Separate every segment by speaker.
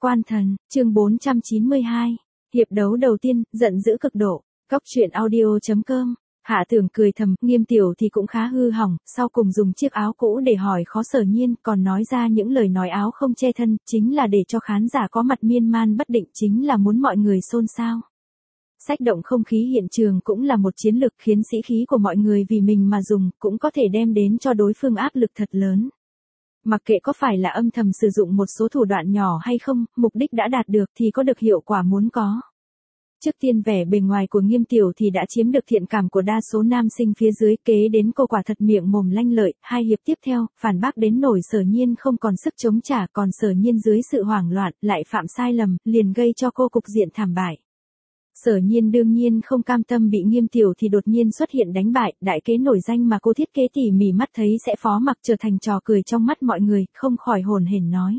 Speaker 1: Quan thần, chương 492. Hiệp đấu đầu tiên, giận dữ cực độ. Cóc truyện audio.com. Hạ Tưởng cười thầm, Nghiêm Tiểu thì cũng khá hư hỏng, sau cùng dùng chiếc áo cũ để hỏi khó Sở Nhiên, còn nói ra những lời nói áo không che thân, chính là để cho khán giả có mặt miên man bất định, chính là muốn mọi người xôn xao. Xách động không khí hiện trường cũng là một chiến lược khiến sĩ khí của mọi người vì mình mà dùng, cũng có thể đem đến cho đối phương áp lực thật lớn. Mặc kệ có phải là âm thầm sử dụng một số thủ đoạn nhỏ hay không, mục đích đã đạt được thì có được hiệu quả muốn có. Trước tiên vẻ bề ngoài của Nghiêm Tiểu thì đã chiếm được thiện cảm của đa số nam sinh phía dưới, kế đến cô quả thật miệng mồm lanh lợi, hai hiệp tiếp theo, phản bác đến nổi Sở Nhiên không còn sức chống trả, còn Sở Nhiên dưới sự hoảng loạn, lại phạm sai lầm, liền gây cho cô cục diện thảm bại. Sở Nhiên đương nhiên không cam tâm bị Nghiêm Tiểu thì đột nhiên xuất hiện đánh bại, đại kế nổi danh mà cô thiết kế tỉ mỉ mắt thấy sẽ phó mặc trở thành trò cười trong mắt mọi người, không khỏi hồn hển nói.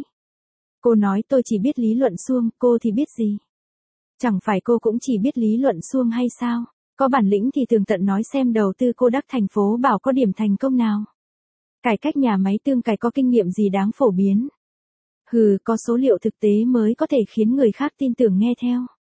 Speaker 1: Cô nói tôi chỉ biết lý luận suông, cô thì biết gì? Chẳng phải cô cũng chỉ biết lý luận suông hay sao? Có bản lĩnh thì tường tận nói xem đầu tư cô đắc thành phố bảo có điểm thành công nào? Cải cách nhà máy tương cải có kinh nghiệm gì đáng phổ biến? Hừ, có số liệu thực tế mới có thể khiến người khác tin tưởng nghe theo.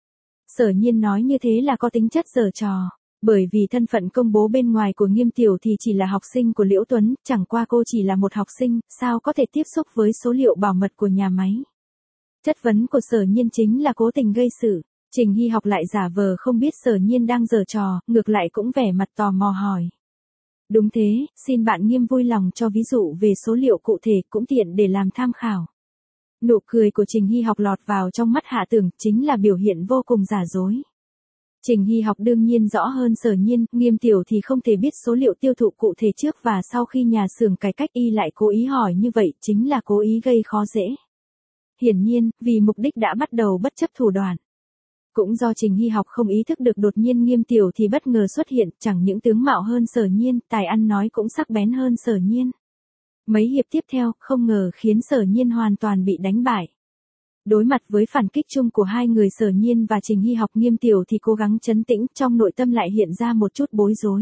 Speaker 1: Sở Nhiên nói như thế là có tính chất giở trò, bởi vì thân phận công bố bên ngoài của Nghiêm Tiểu thì chỉ là học sinh của Liễu Tuấn, chẳng qua cô chỉ là một học sinh, sao có thể tiếp xúc với số liệu bảo mật của nhà máy. Chất vấn của Sở Nhiên chính là cố tình gây sự, Trình Hy Học lại giả vờ không biết Sở Nhiên đang giở trò, ngược lại cũng vẻ mặt tò mò hỏi. Đúng thế, xin bạn Nghiêm vui lòng cho ví dụ về số liệu cụ thể cũng tiện để làm tham khảo. Nụ cười của Trình Hy Học lọt vào trong mắt Hạ Tưởng, chính là biểu hiện vô cùng giả dối. Trình Hy Học đương nhiên rõ hơn Sở Nhiên, Nghiêm Tiểu thì không thể biết số liệu tiêu thụ cụ thể trước và sau khi nhà xưởng cải cách, y lại cố ý hỏi như vậy, chính là cố ý gây khó dễ. Hiển nhiên, vì mục đích đã bắt đầu bất chấp thủ đoạn. Cũng do Trình Hy Học không ý thức được đột nhiên Nghiêm Tiểu thì bất ngờ xuất hiện, chẳng những tướng mạo hơn Sở Nhiên, tài ăn nói cũng sắc bén hơn Sở Nhiên. Mấy hiệp tiếp theo, không ngờ khiến Sở Nhiên hoàn toàn bị đánh bại. Đối mặt với phản kích chung của hai người Sở Nhiên và Trình Hy Học, Nghiêm Tiểu thì cố gắng trấn tĩnh, trong nội tâm lại hiện ra một chút bối rối.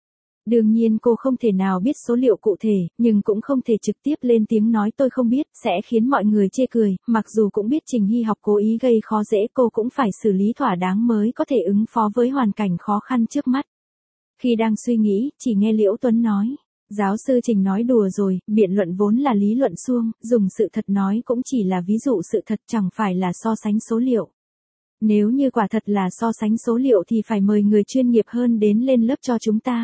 Speaker 1: Đương nhiên cô không thể nào biết số liệu cụ thể, nhưng cũng không thể trực tiếp lên tiếng nói tôi không biết, sẽ khiến mọi người chê cười, mặc dù cũng biết Trình Hy Học cố ý gây khó dễ, cô cũng phải xử lý thỏa đáng mới có thể ứng phó với hoàn cảnh khó khăn trước mắt. Khi đang suy nghĩ, chỉ nghe Liễu Tuấn nói. Giáo sư Trình nói đùa rồi, biện luận vốn là lý luận suông, dùng sự thật nói cũng chỉ là ví dụ sự thật, chẳng phải là so sánh số liệu. Nếu như quả thật là so sánh số liệu thì phải mời người chuyên nghiệp hơn đến lên lớp cho chúng ta.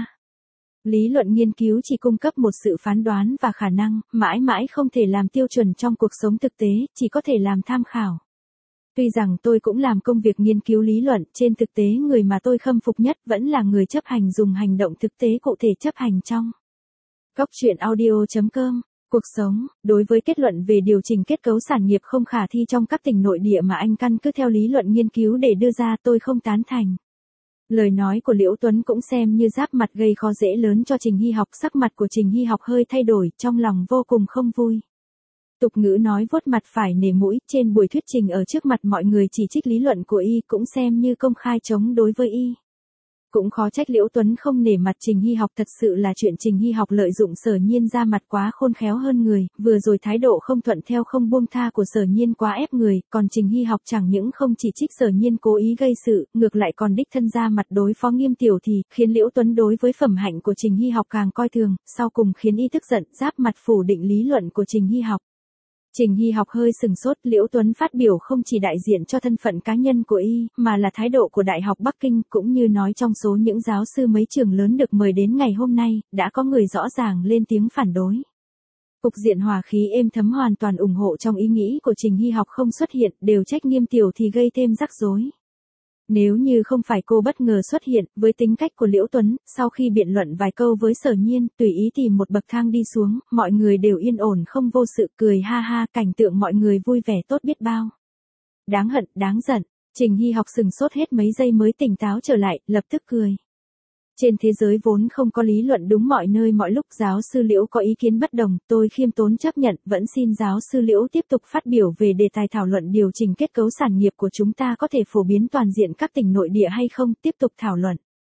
Speaker 1: Lý luận nghiên cứu chỉ cung cấp một sự phán đoán và khả năng, mãi mãi không thể làm tiêu chuẩn trong cuộc sống thực tế, chỉ có thể làm tham khảo. Tuy rằng tôi cũng làm công việc nghiên cứu lý luận, trên thực tế người mà tôi khâm phục nhất vẫn là người chấp hành dùng hành động thực tế cụ thể chấp hành trong. Cóc truyện audio.com. Cuộc sống, đối với kết luận về điều chỉnh kết cấu sản nghiệp không khả thi trong các tỉnh nội địa mà anh căn cứ theo lý luận nghiên cứu để đưa ra, tôi không tán thành. Lời nói của Liễu Tuấn cũng xem như giáp mặt gây khó dễ lớn cho Trình Hy Học, sắc mặt của Trình Hy Học hơi thay đổi, trong lòng vô cùng không vui. Tục ngữ nói vuốt mặt phải nể mũi, trên buổi thuyết trình ở trước mặt mọi người chỉ trích lý luận của y cũng xem như công khai chống đối với y. Cũng khó trách Liễu Tuấn không nể mặt Trình Hy Học, thật sự là chuyện Trình Hy Học lợi dụng Sở Nhiên ra mặt quá khôn khéo hơn người, vừa rồi thái độ không thuận theo không buông tha của Sở Nhiên quá ép người, còn Trình Hy Học chẳng những không chỉ trích Sở Nhiên cố ý gây sự, ngược lại còn đích thân ra mặt đối phó Nghiêm Tiểu thì, khiến Liễu Tuấn đối với phẩm hạnh của Trình Hy Học càng coi thường, sau cùng khiến y tức giận, giáp mặt phủ định lý luận của Trình Hy Học. Trình Hy Học hơi sừng sốt, Liễu Tuấn phát biểu không chỉ đại diện cho thân phận cá nhân của y, mà là thái độ của Đại học Bắc Kinh, cũng như nói trong số những giáo sư mấy trường lớn được mời đến ngày hôm nay, đã có người rõ ràng lên tiếng phản đối. Cục diện hòa khí êm thấm hoàn toàn ủng hộ trong ý nghĩ của Trình Hy Học không xuất hiện, đều trách Nghiêm Tiểu thì gây thêm rắc rối. Nếu như không phải cô bất ngờ xuất hiện, với tính cách của Liễu Tuấn, sau khi biện luận vài câu với Sở Nhiên, tùy ý tìm một bậc thang đi xuống, mọi người đều yên ổn không vô sự, cười ha ha, cảnh tượng mọi người vui vẻ tốt biết bao. Đáng hận, đáng giận, Trình Hy Học sừng sốt hết mấy giây mới tỉnh táo trở lại, lập tức cười. Trên thế giới vốn không có lý luận đúng mọi nơi mọi lúc, giáo sư Liễu có ý kiến bất đồng, tôi khiêm tốn chấp nhận, vẫn xin giáo sư Liễu tiếp tục phát biểu về đề tài thảo luận điều chỉnh kết cấu sản nghiệp của chúng ta có thể phổ biến toàn diện các tỉnh nội địa hay không, tiếp tục thảo luận.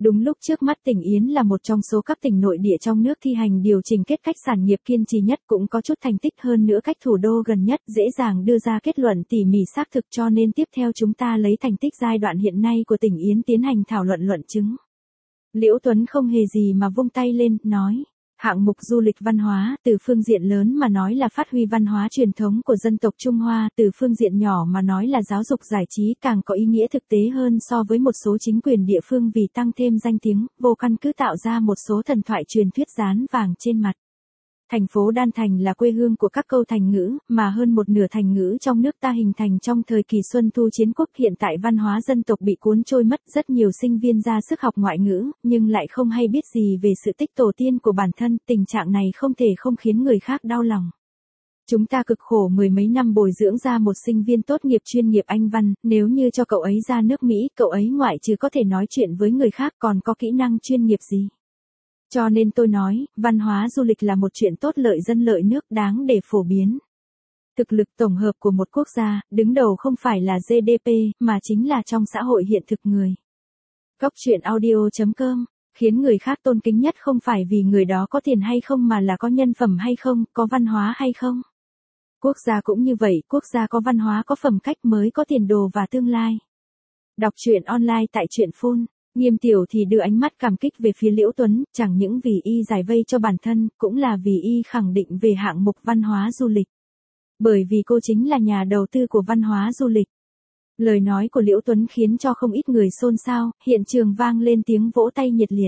Speaker 1: Đúng lúc trước mắt tỉnh Yến là một trong số các tỉnh nội địa trong nước thi hành điều chỉnh kết cách sản nghiệp kiên trì nhất, cũng có chút thành tích hơn nữa cách thủ đô gần nhất, dễ dàng đưa ra kết luận tỉ mỉ xác thực, cho nên tiếp theo chúng ta lấy thành tích giai đoạn hiện nay của tỉnh Yến tiến hành thảo luận luận chứng. Liễu Tuấn không hề gì mà vung tay lên, nói. Hạng mục du lịch văn hóa, từ phương diện lớn mà nói là phát huy văn hóa truyền thống của dân tộc Trung Hoa, từ phương diện nhỏ mà nói là giáo dục giải trí, càng có ý nghĩa thực tế hơn so với một số chính quyền địa phương vì tăng thêm danh tiếng, vô căn cứ tạo ra một số thần thoại truyền thuyết dán vàng trên mặt. Thành phố Đan Thành là quê hương của các câu thành ngữ, mà hơn một nửa thành ngữ trong nước ta hình thành trong thời kỳ Xuân Thu Chiến Quốc. Hiện tại văn hóa dân tộc bị cuốn trôi mất, rất nhiều sinh viên ra sức học ngoại ngữ, nhưng lại không hay biết gì về sự tích tổ tiên của bản thân, tình trạng này không thể không khiến người khác đau lòng. Chúng ta cực khổ mười mấy năm bồi dưỡng ra một sinh viên tốt nghiệp chuyên nghiệp Anh văn, nếu như cho cậu ấy ra nước Mỹ, cậu ấy ngoại trừ có thể nói chuyện với người khác còn có kỹ năng chuyên nghiệp gì? Cho nên tôi nói, văn hóa du lịch là một chuyện tốt lợi dân lợi nước, đáng để phổ biến. Thực lực tổng hợp của một quốc gia, đứng đầu không phải là GDP, mà chính là trong xã hội hiện thực người. Góc truyện audio.com, khiến người khác tôn kính nhất không phải vì người đó có tiền hay không mà là có nhân phẩm hay không, có văn hóa hay không. Quốc gia cũng như vậy, quốc gia có văn hóa có phẩm cách mới có tiền đồ và tương lai. Đọc truyện online tại truyện Phone. Nghiêm Tiểu thì đưa ánh mắt cảm kích về phía Liễu Tuấn, chẳng những vì y giải vây cho bản thân, cũng là vì y khẳng định về hạng mục văn hóa du lịch. Bởi vì cô chính là nhà đầu tư của văn hóa du lịch. Lời nói của Liễu Tuấn khiến cho không ít người xôn xao, hiện trường vang lên tiếng vỗ tay nhiệt liệt.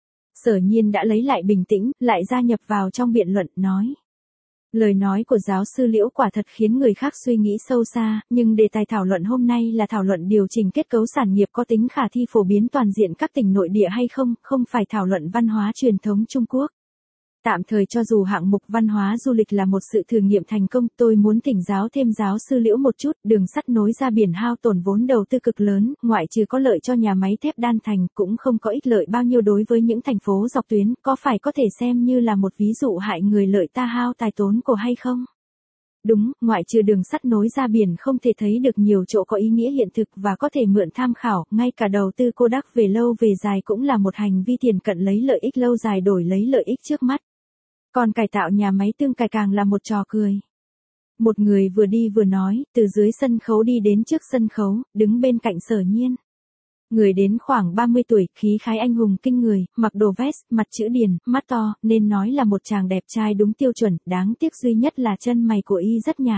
Speaker 1: Sở Nhiên đã lấy lại bình tĩnh, lại gia nhập vào trong biện luận, nói. Lời nói của giáo sư Liễu quả thật khiến người khác suy nghĩ sâu xa, nhưng đề tài thảo luận hôm nay là thảo luận điều chỉnh kết cấu sản nghiệp có tính khả thi phổ biến toàn diện các tỉnh nội địa hay không, không phải thảo luận văn hóa truyền thống Trung Quốc. Tạm thời cho dù hạng mục văn hóa du lịch là một sự thử nghiệm thành công, tôi muốn thỉnh giáo thêm giáo sư Liễu một chút, đường sắt nối ra biển hao tổn vốn đầu tư cực lớn, ngoại trừ có lợi cho nhà máy thép Đan Thành, cũng không có ích lợi bao nhiêu đối với những thành phố dọc tuyến, có phải có thể xem như là một ví dụ hại người lợi ta hao tài tốn của hay không? Đúng, ngoại trừ đường sắt nối ra biển không thể thấy được nhiều chỗ có ý nghĩa hiện thực và có thể mượn tham khảo, ngay cả đầu tư Kodak về lâu về dài cũng là một hành vi tiền cận lấy lợi ích lâu dài đổi lấy lợi ích trước mắt. Còn cải tạo nhà máy tương cải càng là một trò cười. Một người vừa đi vừa nói, từ dưới sân khấu đi đến trước sân khấu, đứng bên cạnh Sở Nhiên. Người đến khoảng 30 tuổi, khí khái anh hùng kinh người, mặc đồ vest, mặt chữ điền, mắt to, nên nói là một chàng đẹp trai đúng tiêu chuẩn, đáng tiếc duy nhất là chân mày của y rất nhạt.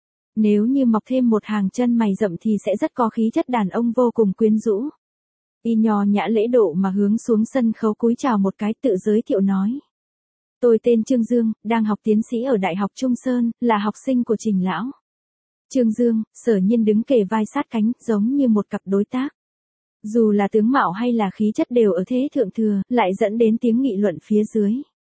Speaker 1: Nếu như mọc thêm một hàng chân mày rậm thì sẽ rất có khí chất đàn ông vô cùng quyến rũ. Y nho nhã lễ độ mà hướng xuống sân khấu cúi chào một cái, tự giới thiệu nói. Tôi tên Trương Dương, đang học tiến sĩ ở Đại học Trung Sơn, là học sinh của Trình Lão. Trương Dương, Sở Nhiên đứng kề vai sát cánh, giống như một cặp đối tác. Dù là tướng mạo hay là khí chất đều ở thế thượng thừa, lại dẫn đến tiếng nghị luận phía dưới.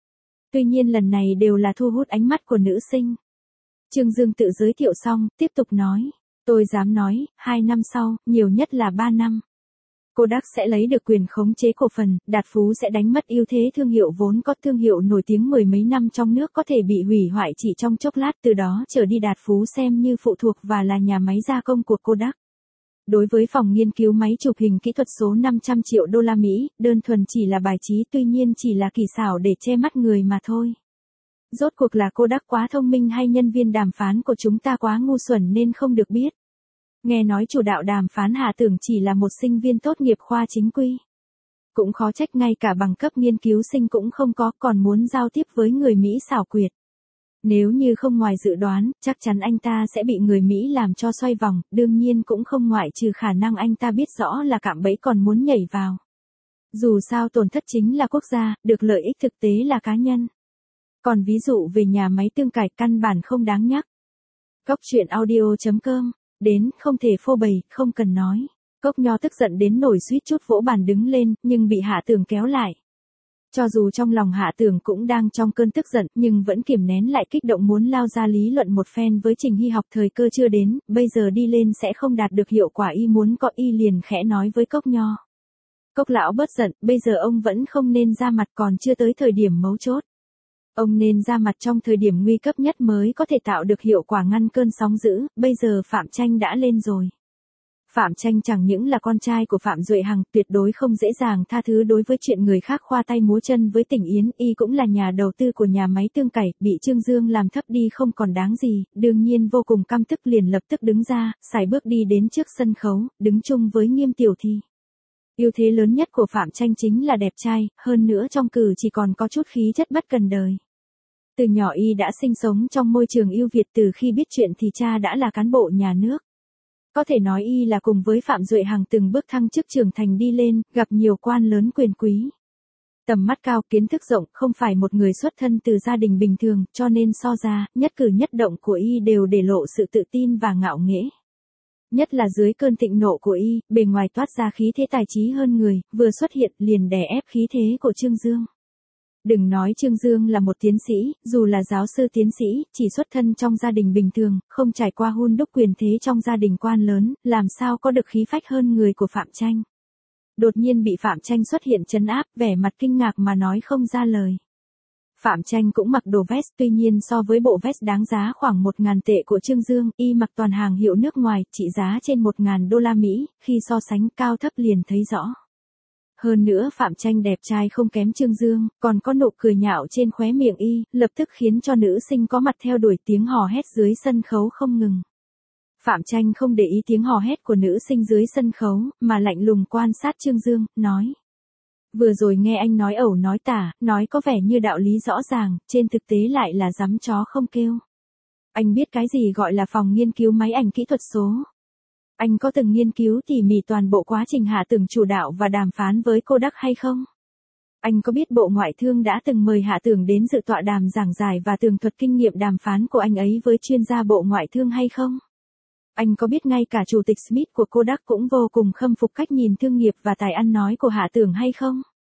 Speaker 1: Tuy nhiên lần này đều là thu hút ánh mắt của nữ sinh. Trương Dương tự giới thiệu xong, tiếp tục nói. Tôi dám nói, 2 năm sau, nhiều nhất là 3 năm. Kodak sẽ lấy được quyền khống chế cổ phần, Đạt Phú sẽ đánh mất ưu thế thương hiệu vốn có, thương hiệu nổi tiếng mười mấy năm trong nước có thể bị hủy hoại chỉ trong chốc lát, từ đó trở đi Đạt Phú xem như phụ thuộc và là nhà máy gia công của Kodak. Đối với phòng nghiên cứu máy chụp hình kỹ thuật số 500 triệu đô la Mỹ, đơn thuần chỉ là bài trí, tuy nhiên chỉ là kỳ xảo để che mắt người mà thôi. Rốt cuộc là Kodak quá thông minh hay nhân viên đàm phán của chúng ta quá ngu xuẩn nên không được biết. Nghe nói chủ đạo đàm phán Hà Tưởng chỉ là một sinh viên tốt nghiệp khoa chính quy. Cũng khó trách ngay cả bằng cấp nghiên cứu sinh cũng không có, còn muốn giao tiếp với người Mỹ xảo quyệt. Nếu như không ngoài dự đoán, chắc chắn anh ta sẽ bị người Mỹ làm cho xoay vòng, đương nhiên cũng không ngoại trừ khả năng anh ta biết rõ là cạm bẫy còn muốn nhảy vào. Dù sao tổn thất chính là quốc gia, được lợi ích thực tế là cá nhân. Còn ví dụ về nhà máy tương cải căn bản không đáng nhắc. Góc truyện audio.com, đến, không thể phô bày, không cần nói. Cốc Nho tức giận đến nổi suýt chút vỗ bàn đứng lên, nhưng bị Hạ Tưởng kéo lại. Cho dù trong lòng Hạ Tưởng cũng đang trong cơn tức giận, nhưng vẫn kiềm nén lại kích động muốn lao ra lý luận một phen với Trình Hy học, thời cơ chưa đến, bây giờ đi lên sẽ không đạt được hiệu quả y muốn có, y liền khẽ nói với Cốc Nho. Cốc lão bớt giận, bây giờ ông vẫn không nên ra mặt, còn chưa tới thời điểm mấu chốt. Ông nên ra mặt trong thời điểm nguy cấp nhất mới có thể tạo được hiệu quả ngăn cơn sóng dữ, bây giờ Phạm Tranh đã lên rồi. Phạm Tranh chẳng những là con trai của Phạm Duệ Hằng, tuyệt đối không dễ dàng tha thứ đối với chuyện người khác khoa tay múa chân với Tỉnh Yến, y cũng là nhà đầu tư của nhà máy tương cày, bị Trương Dương làm thấp đi không còn đáng gì, đương nhiên vô cùng căm tức liền lập tức đứng ra, sải bước đi đến trước sân khấu, đứng chung với Nghiêm Tiểu Thi. Ưu thế lớn nhất của Phạm Tranh chính là đẹp trai, hơn nữa trong cử chỉ còn có chút khí chất bất cần đời. Từ nhỏ y đã sinh sống trong môi trường ưu việt, từ khi biết chuyện thì cha đã là cán bộ nhà nước. Có thể nói y là cùng với Phạm Duệ Hằng từng bước thăng chức trưởng thành đi lên, gặp nhiều quan lớn quyền quý. Tầm mắt cao, kiến thức rộng, không phải một người xuất thân từ gia đình bình thường, cho nên so ra, nhất cử nhất động của y đều để lộ sự tự tin và ngạo nghễ. Nhất là dưới cơn thịnh nộ của y, bề ngoài toát ra khí thế tài trí hơn người, vừa xuất hiện liền đè ép khí thế của Trương Dương. Đừng nói Trương Dương là một tiến sĩ, dù là giáo sư tiến sĩ, chỉ xuất thân trong gia đình bình thường, không trải qua hun đúc quyền thế trong gia đình quan lớn, làm sao có được khí phách hơn người của Phạm Tranh. Đột nhiên bị Phạm Tranh xuất hiện trấn áp, vẻ mặt kinh ngạc mà nói không ra lời. Phạm Tranh cũng mặc đồ vest, tuy nhiên so với bộ vest đáng giá khoảng 1.000 tệ của Trương Dương, y mặc toàn hàng hiệu nước ngoài, trị giá trên 1.000 đô la Mỹ, khi so sánh cao thấp liền thấy rõ. Hơn nữa Phạm Tranh đẹp trai không kém Trương Dương, còn có nụ cười nhạo trên khóe miệng y, lập tức khiến cho nữ sinh có mặt theo đuổi tiếng hò hét dưới sân khấu không ngừng. Phạm Tranh không để ý tiếng hò hét của nữ sinh dưới sân khấu, mà lạnh lùng quan sát Trương Dương, nói. Vừa rồi nghe anh nói ẩu nói tả, nói có vẻ như đạo lý rõ ràng, trên thực tế lại là giấm chó không kêu. Anh biết cái gì gọi là phòng nghiên cứu máy ảnh kỹ thuật số? Anh có từng nghiên cứu tỉ mỉ toàn bộ quá trình Hạ Tưởng chủ đạo và đàm phán với Kodak hay không? Anh có biết Bộ Ngoại thương đã từng mời Hạ Tưởng đến dự tọa đàm giảng giải và tường thuật kinh nghiệm đàm phán của anh ấy với chuyên gia Bộ Ngoại thương hay không? Anh có biết ngay cả Chủ tịch Smith của Kodak cũng vô cùng khâm phục cách nhìn thương nghiệp và tài ăn nói của Hạ Tưởng hay không?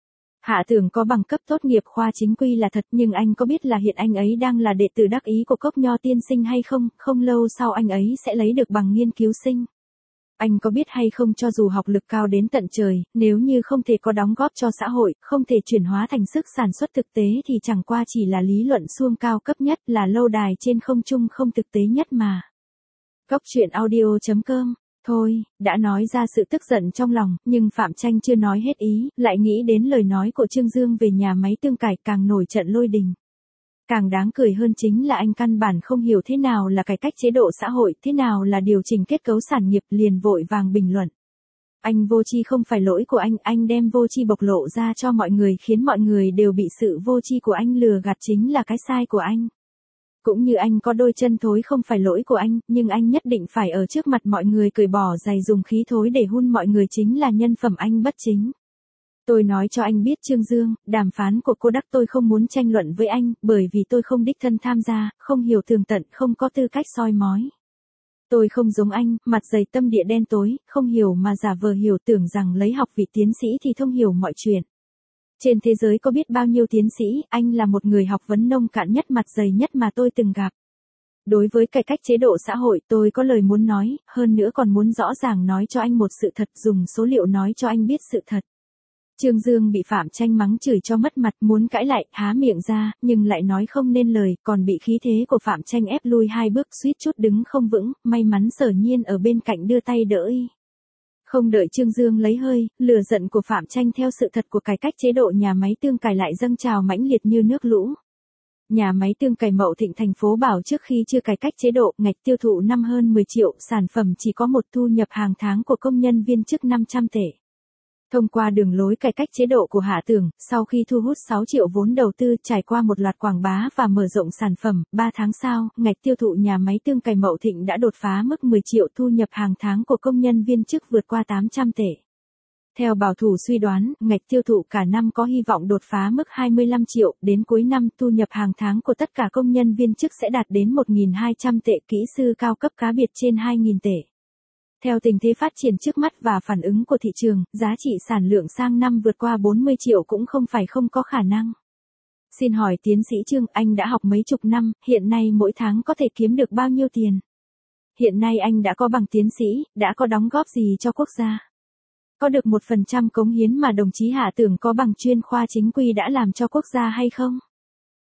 Speaker 1: Hạ Tưởng có bằng cấp tốt nghiệp khoa chính quy là thật, nhưng anh có biết là hiện anh ấy đang là đệ tử đắc ý của Cốc Nho tiên sinh hay không? Không lâu sau anh ấy sẽ lấy được bằng nghiên cứu sinh. Anh có biết hay không, cho dù học lực cao đến tận trời, nếu như không thể có đóng góp cho xã hội, không thể chuyển hóa thành sức sản xuất thực tế thì chẳng qua chỉ là lý luận suông cao cấp nhất, là lâu đài trên không trung không thực tế nhất mà. Góc truyện audio.com. Thôi, đã nói ra sự tức giận trong lòng, nhưng Phạm Tranh chưa nói hết ý, lại nghĩ đến lời nói của Trương Dương về nhà máy tương cải, càng nổi trận lôi đình. Càng đáng cười hơn chính là anh căn bản không hiểu thế nào là cải cách chế độ xã hội, thế nào là điều chỉnh kết cấu sản nghiệp, liền vội vàng bình luận. Anh vô tri không phải lỗi của anh đem vô tri bộc lộ ra cho mọi người, khiến mọi người đều bị sự vô tri của anh lừa gạt, chính là cái sai của anh. Cũng như anh có đôi chân thối không phải lỗi của anh, nhưng anh nhất định phải ở trước mặt mọi người cởi bỏ giày dùng khí thối để hun mọi người, chính là nhân phẩm anh bất chính. Tôi nói cho anh biết Trương Dương, đàm phán của Kodak tôi không muốn tranh luận với anh, bởi vì tôi không đích thân tham gia, không hiểu tường tận, không có tư cách soi mói. Tôi không giống anh, mặt dày tâm địa đen tối, không hiểu mà giả vờ hiểu, tưởng rằng lấy học vị tiến sĩ thì thông hiểu mọi chuyện. Trên thế giới có biết bao nhiêu tiến sĩ, anh là một người học vấn nông cạn nhất, mặt dày nhất mà tôi từng gặp. Đối với cải cách chế độ xã hội, tôi có lời muốn nói, hơn nữa còn muốn rõ ràng nói cho anh một sự thật, dùng số liệu nói cho anh biết sự thật. Trương Dương bị Phạm Tranh mắng chửi cho mất mặt, muốn cãi lại, há miệng ra, nhưng lại nói không nên lời, còn bị khí thế của Phạm Tranh ép lui 2 bước, suýt chút đứng không vững, may mắn Sở Nhiên ở bên cạnh đưa tay đỡ y. Không đợi Trương Dương lấy hơi, lửa giận của Phạm Tranh theo sự thật của cải cách chế độ nhà máy tương cải lại dâng trào mãnh liệt như nước lũ. Nhà máy tương cải Mậu Thịnh thành phố Bảo trước khi chưa cải cách chế độ, ngạch tiêu thụ năm hơn 10 triệu, sản phẩm chỉ có một thu nhập hàng tháng của công nhân viên chức 500 tệ. Thông qua đường lối cải cách chế độ của Hạ Tưởng, sau khi thu hút 6 triệu vốn đầu tư, trải qua một loạt quảng bá và mở rộng sản phẩm, 3 tháng sau, ngạch tiêu thụ nhà máy tương cải Mậu Thịnh đã đột phá mức 10 triệu, thu nhập hàng tháng của công nhân viên chức vượt qua 800 tệ. Theo bảo thủ suy đoán, ngạch tiêu thụ cả năm có hy vọng đột phá mức 25 triệu, đến cuối năm, thu nhập hàng tháng của tất cả công nhân viên chức sẽ đạt đến 1.200 tệ, kỹ sư cao cấp cá biệt trên 2.000 tệ. Theo tình thế phát triển trước mắt và phản ứng của thị trường, giá trị sản lượng sang năm vượt qua 40 triệu cũng không phải không có khả năng. Xin hỏi tiến sĩ Trương, anh đã học mấy chục năm, hiện nay mỗi tháng có thể kiếm được bao nhiêu tiền? Hiện nay anh đã có bằng tiến sĩ, đã có đóng góp gì cho quốc gia? Có được 1% cống hiến mà đồng chí Hạ Tưởng có bằng chuyên khoa chính quy đã làm cho quốc gia hay không?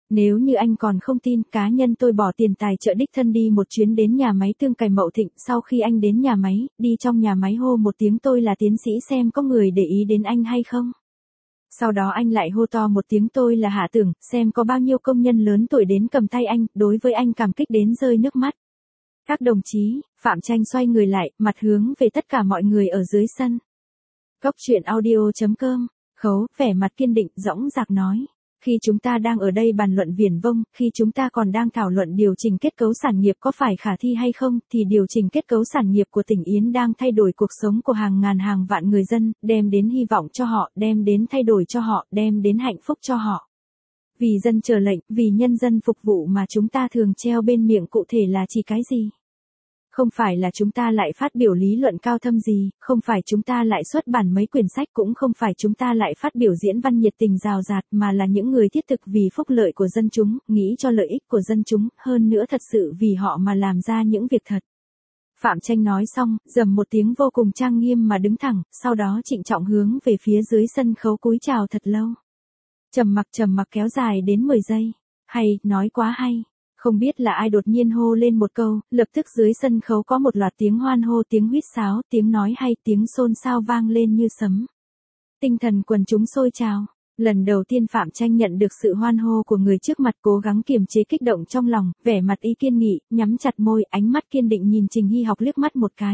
Speaker 1: Nếu như anh còn không tin, cá nhân tôi bỏ tiền tài trợ đích thân đi một chuyến đến nhà máy tương cày Mậu Thịnh, sau khi anh đến nhà máy, đi trong nhà máy hô một tiếng tôi là tiến sĩ xem có người để ý đến anh hay không. Sau đó anh lại hô to một tiếng tôi là Hạ Tưởng, xem có bao nhiêu công nhân lớn tuổi đến cầm tay anh, đối với anh cảm kích đến rơi nước mắt. Các đồng chí, Phạm Tranh xoay người lại, mặt hướng về tất cả mọi người ở dưới sân. Cốc truyện audio.com, Khấu, vẻ mặt kiên định, dõng dạc nói. Khi chúng ta đang ở đây bàn luận viển vông, khi chúng ta còn đang thảo luận điều chỉnh kết cấu sản nghiệp có phải khả thi hay không, thì điều chỉnh kết cấu sản nghiệp của tỉnh Yến đang thay đổi cuộc sống của hàng ngàn hàng vạn người dân, đem đến hy vọng cho họ, đem đến thay đổi cho họ, đem đến hạnh phúc cho họ. Vì dân chờ lệnh, vì nhân dân phục vụ mà chúng ta thường treo bên miệng cụ thể là chỉ cái gì? Không phải là chúng ta lại phát biểu lý luận cao thâm gì, không phải chúng ta lại xuất bản mấy quyển sách, cũng không phải chúng ta lại phát biểu diễn văn nhiệt tình rào rạt, mà là những người thiết thực vì phúc lợi của dân chúng, nghĩ cho lợi ích của dân chúng, hơn nữa thật sự vì họ mà làm ra những việc thật. Phạm Tranh nói xong, rầm một tiếng vô cùng trang nghiêm mà đứng thẳng, sau đó trịnh trọng hướng về phía dưới sân khấu cúi chào thật lâu. Trầm mặc kéo dài đến 10 giây. Hay, nói quá hay. Không biết là ai đột nhiên hô lên một câu, lập tức dưới sân khấu có một loạt tiếng hoan hô, tiếng huýt sáo, tiếng nói hay, tiếng xôn xao vang lên như sấm. Tinh thần quần chúng sôi trào. Lần đầu tiên Phạm Tranh nhận được sự hoan hô của người trước mặt, cố gắng kiềm chế kích động trong lòng, vẻ mặt y kiên nghị, nhắm chặt môi, ánh mắt kiên định nhìn Trình Hy Học liếc mắt một cái.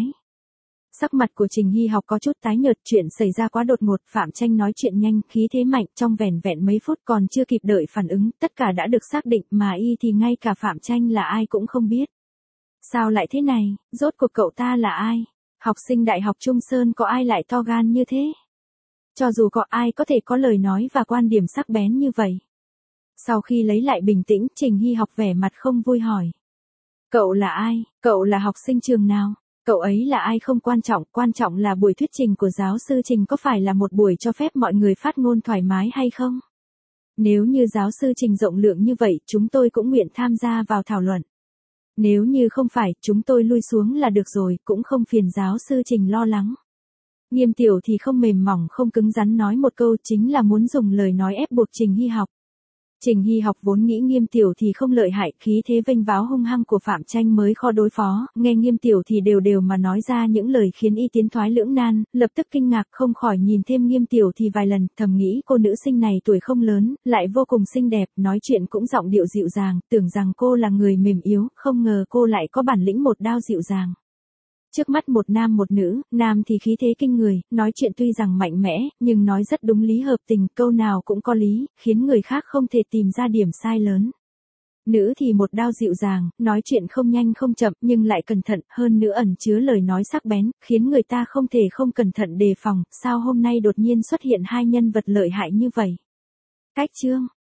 Speaker 1: Sắc mặt của Trình Hy Học có chút tái nhợt, chuyện xảy ra quá đột ngột, Phạm Tranh nói chuyện nhanh, khí thế mạnh, trong vẻn vẹn mấy phút còn chưa kịp đợi phản ứng, tất cả đã được xác định, mà y thì ngay cả Phạm Tranh là ai cũng không biết. Sao lại thế này, rốt cuộc cậu ta là ai? Học sinh Đại học Trung Sơn có ai lại to gan như thế? Cho dù có ai có thể có lời nói và quan điểm sắc bén như vậy. Sau khi lấy lại bình tĩnh, Trình Hy Học vẻ mặt không vui hỏi. Cậu là ai? Cậu là học sinh trường nào? Cậu ấy là ai không quan trọng là buổi thuyết trình của giáo sư Trình có phải là một buổi cho phép mọi người phát ngôn thoải mái hay không? Nếu như giáo sư Trình rộng lượng như vậy, chúng tôi cũng nguyện tham gia vào thảo luận. Nếu như không phải, chúng tôi lui xuống là được rồi, cũng không phiền giáo sư Trình lo lắng. Nghiêm Tiểu thì không mềm mỏng không cứng rắn nói một câu, chính là muốn dùng lời nói ép buộc Trình Hy Học. Trình Hy Học vốn nghĩ Nghiêm Tiểu thì không lợi hại, khí thế vênh váo hung hăng của Phạm Tranh mới khó đối phó, nghe Nghiêm Tiểu thì đều mà nói ra những lời khiến y tiến thoái lưỡng nan, lập tức kinh ngạc không khỏi nhìn thêm Nghiêm Tiểu thì vài lần, thầm nghĩ cô nữ sinh này tuổi không lớn, lại vô cùng xinh đẹp, nói chuyện cũng giọng điệu dịu dàng, tưởng rằng cô là người mềm yếu, không ngờ cô lại có bản lĩnh một đao dịu dàng. Trước mắt một nam một nữ, nam thì khí thế kinh người, nói chuyện tuy rằng mạnh mẽ, nhưng nói rất đúng lý hợp tình, câu nào cũng có lý, khiến người khác không thể tìm ra điểm sai lớn. Nữ thì một đao dịu dàng, nói chuyện không nhanh không chậm, nhưng lại cẩn thận, hơn nữa ẩn chứa lời nói sắc bén, khiến người ta không thể không cẩn thận đề phòng, sao hôm nay đột nhiên xuất hiện hai nhân vật lợi hại như vậy. Cách chương